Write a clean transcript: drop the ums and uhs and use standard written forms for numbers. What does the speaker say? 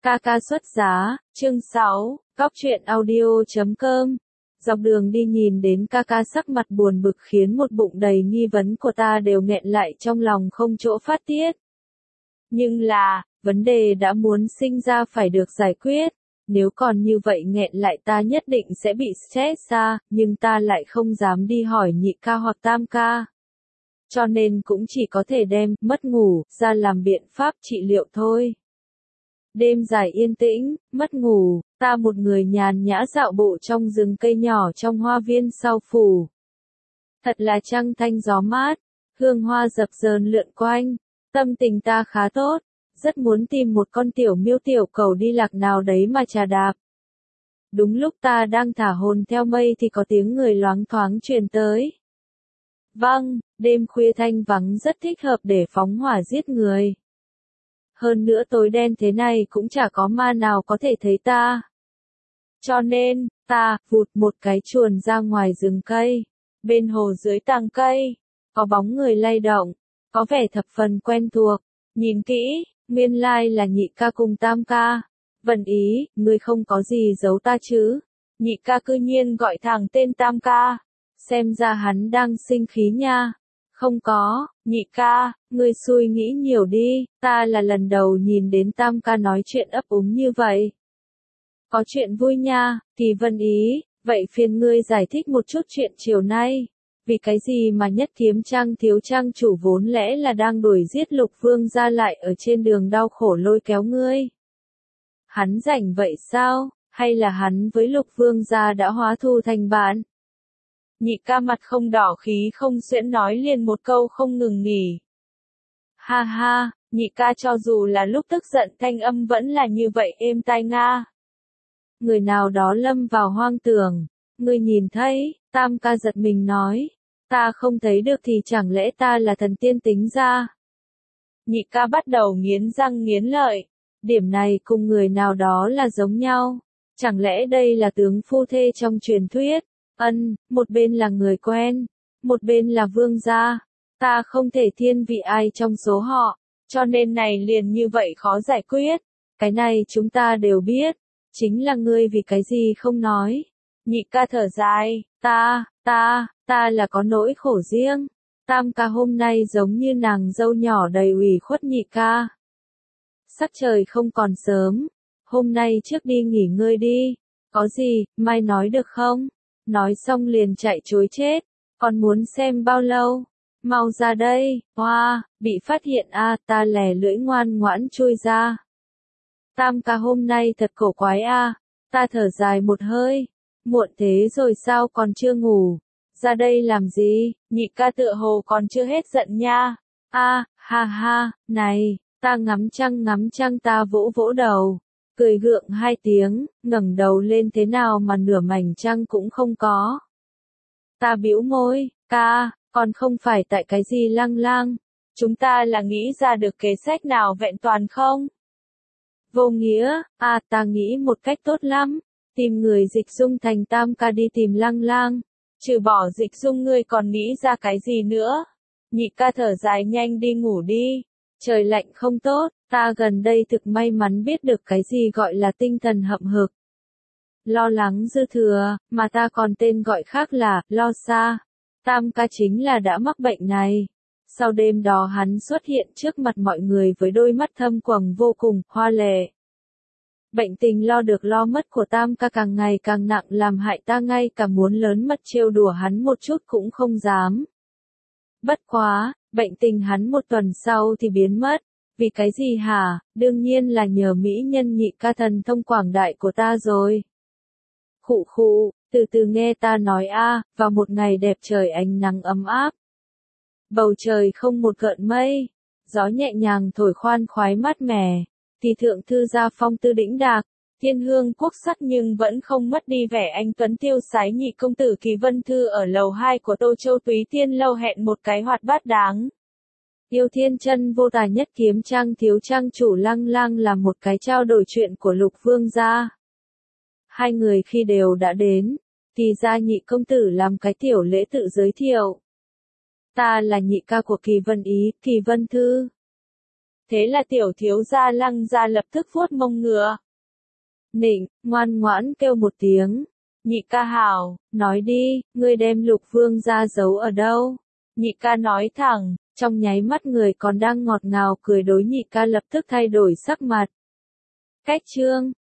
Ca ca xuất giá, chương 6, Cóc truyện audio.com. Dọc đường đi nhìn đến ca ca sắc mặt buồn bực khiến một bụng đầy nghi vấn của ta đều nghẹn lại trong lòng không chỗ phát tiết. Nhưng là, vấn đề đã muốn sinh ra phải được giải quyết. Nếu còn như vậy nghẹn lại ta nhất định sẽ bị stress ra, nhưng ta lại không dám đi hỏi nhị ca hoặc tam ca. Cho nên cũng chỉ có thể đem mất ngủ ra làm biện pháp trị liệu thôi. Đêm dài yên tĩnh, mất ngủ, ta một người nhàn nhã dạo bộ trong rừng cây nhỏ trong hoa viên sau phủ. Thật là trăng thanh gió mát, hương hoa dập dờn lượn quanh, tâm tình ta khá tốt, rất muốn tìm một con tiểu miêu tiểu cầu đi lạc nào đấy mà trà đạp. Đúng lúc ta đang thả hồn theo mây thì có tiếng người loáng thoáng truyền tới. Vâng, đêm khuya thanh vắng rất thích hợp để phóng hỏa giết người. Hơn nữa tối đen thế này cũng chả có ma nào có thể thấy ta. Cho nên, ta vụt một cái chuồn ra ngoài rừng cây. Bên hồ dưới tàng cây, có bóng người lay động, có vẻ thập phần quen thuộc. Nhìn kỹ, nguyên lai là nhị ca cùng tam ca. Vân ý, ngươi không có gì giấu ta chứ? Nhị ca cư nhiên gọi thẳng tên tam ca. Xem ra hắn đang sinh khí nha. Không có, nhị ca, ngươi xui nghĩ nhiều đi, ta là lần đầu nhìn đến tam ca nói chuyện ấp úng như vậy. Có chuyện vui nha, Kỳ Vân ý, vậy phiền ngươi giải thích một chút chuyện chiều nay. Vì cái gì mà Nhất Kiếm Trang thiếu trang chủ vốn lẽ là đang đuổi giết Lục Vương ra lại ở trên đường đau khổ lôi kéo ngươi? Hắn rảnh vậy sao, hay là hắn với Lục Vương gia đã hóa thù thành bạn? Nhị ca mặt không đỏ khí không xuyễn nói liền một câu không ngừng nghỉ. Ha ha, nhị ca cho dù là lúc tức giận thanh âm vẫn là như vậy êm tai nga. Người nào đó lâm vào hoang tưởng, ngươi nhìn thấy, tam ca giật mình nói, ta không thấy được thì chẳng lẽ ta là thần tiên tính ra. Nhị ca bắt đầu nghiến răng nghiến lợi, điểm này cùng người nào đó là giống nhau, chẳng lẽ đây là tướng phu thê trong truyền thuyết. Một bên là người quen, một bên là vương gia, ta không thể thiên vị ai trong số họ, cho nên này liền như vậy khó giải quyết, cái này chúng ta đều biết, chính là ngươi vì cái gì không nói. Nhị ca thở dài, ta là có nỗi khổ riêng, tam ca hôm nay giống như nàng dâu nhỏ đầy ủy khuất nhị ca. Sắc trời không còn sớm, hôm nay trước đi nghỉ ngơi đi, có gì, mai nói được không? Nói xong liền chạy trối chết, còn muốn xem bao lâu? Mau ra đây, hoa, bị phát hiện ta lẻ lưỡi ngoan ngoãn chui ra. Tam ca hôm nay thật cổ quái ta thở dài một hơi, muộn thế rồi sao còn chưa ngủ, ra đây làm gì, nhị ca tựa hồ còn chưa hết giận nha, ha ha, này, ta ngắm trăng ta vỗ vỗ đầu. Cười gượng hai tiếng, ngẩng đầu lên thế nào mà nửa mảnh trăng cũng không có. Ta bĩu môi, ca, còn không phải tại cái gì lăng lang, chúng ta là nghĩ ra được kế sách nào vẹn toàn không? Vô nghĩa, ta nghĩ một cách tốt lắm, tìm người dịch dung thành tam ca đi tìm lăng lang, trừ bỏ dịch dung ngươi còn nghĩ ra cái gì nữa? Nhị ca thở dài nhanh đi ngủ đi, trời lạnh không tốt. Ta gần đây thực may mắn biết được cái gì gọi là tinh thần hậm hực. Lo lắng dư thừa, mà ta còn tên gọi khác là, lo xa. Tam ca chính là đã mắc bệnh này. Sau đêm đó hắn xuất hiện trước mặt mọi người với đôi mắt thâm quầng vô cùng, hoa lệ. Bệnh tình lo được lo mất của tam ca càng ngày càng nặng làm hại ta ngay cả muốn lớn mật trêu đùa hắn một chút cũng không dám. Bất quá, bệnh tình hắn một tuần sau thì biến mất. Vì cái gì hả? Đương nhiên là nhờ mỹ nhân nhị ca thần thông quảng đại của ta rồi. Khụ, từ từ nghe ta nói vào một ngày đẹp trời ánh nắng ấm áp. Bầu trời không một gợn mây, gió nhẹ nhàng thổi khoan khoái mát mẻ, thì thượng thư gia phong tư đĩnh đạc, thiên hương quốc sắc nhưng vẫn không mất đi vẻ anh tuấn tiêu sái nhị công tử Kỳ Vân Thư ở lầu 2 của Tô Châu Túy Tiên lâu hẹn một cái hoạt bát đáng. Yêu thiên chân vô tà Nhất Kiếm Trang thiếu trang chủ lăng lang là một cái trao đổi chuyện của Lục Vương gia. Hai người khi đều đã đến, thì ra nhị công tử làm cái tiểu lễ tự giới thiệu. Ta là nhị ca của Kỳ Vân ý, Kỳ Vân Thư. Thế là tiểu thiếu gia Lăng gia lập tức vuốt mông ngựa. Nịnh, ngoan ngoãn kêu một tiếng. Nhị ca hảo, nói đi, ngươi đem Lục Vương gia giấu ở đâu? Nhị ca nói thẳng, trong nháy mắt người còn đang ngọt ngào cười đối nhị ca lập tức thay đổi sắc mặt. Cách chương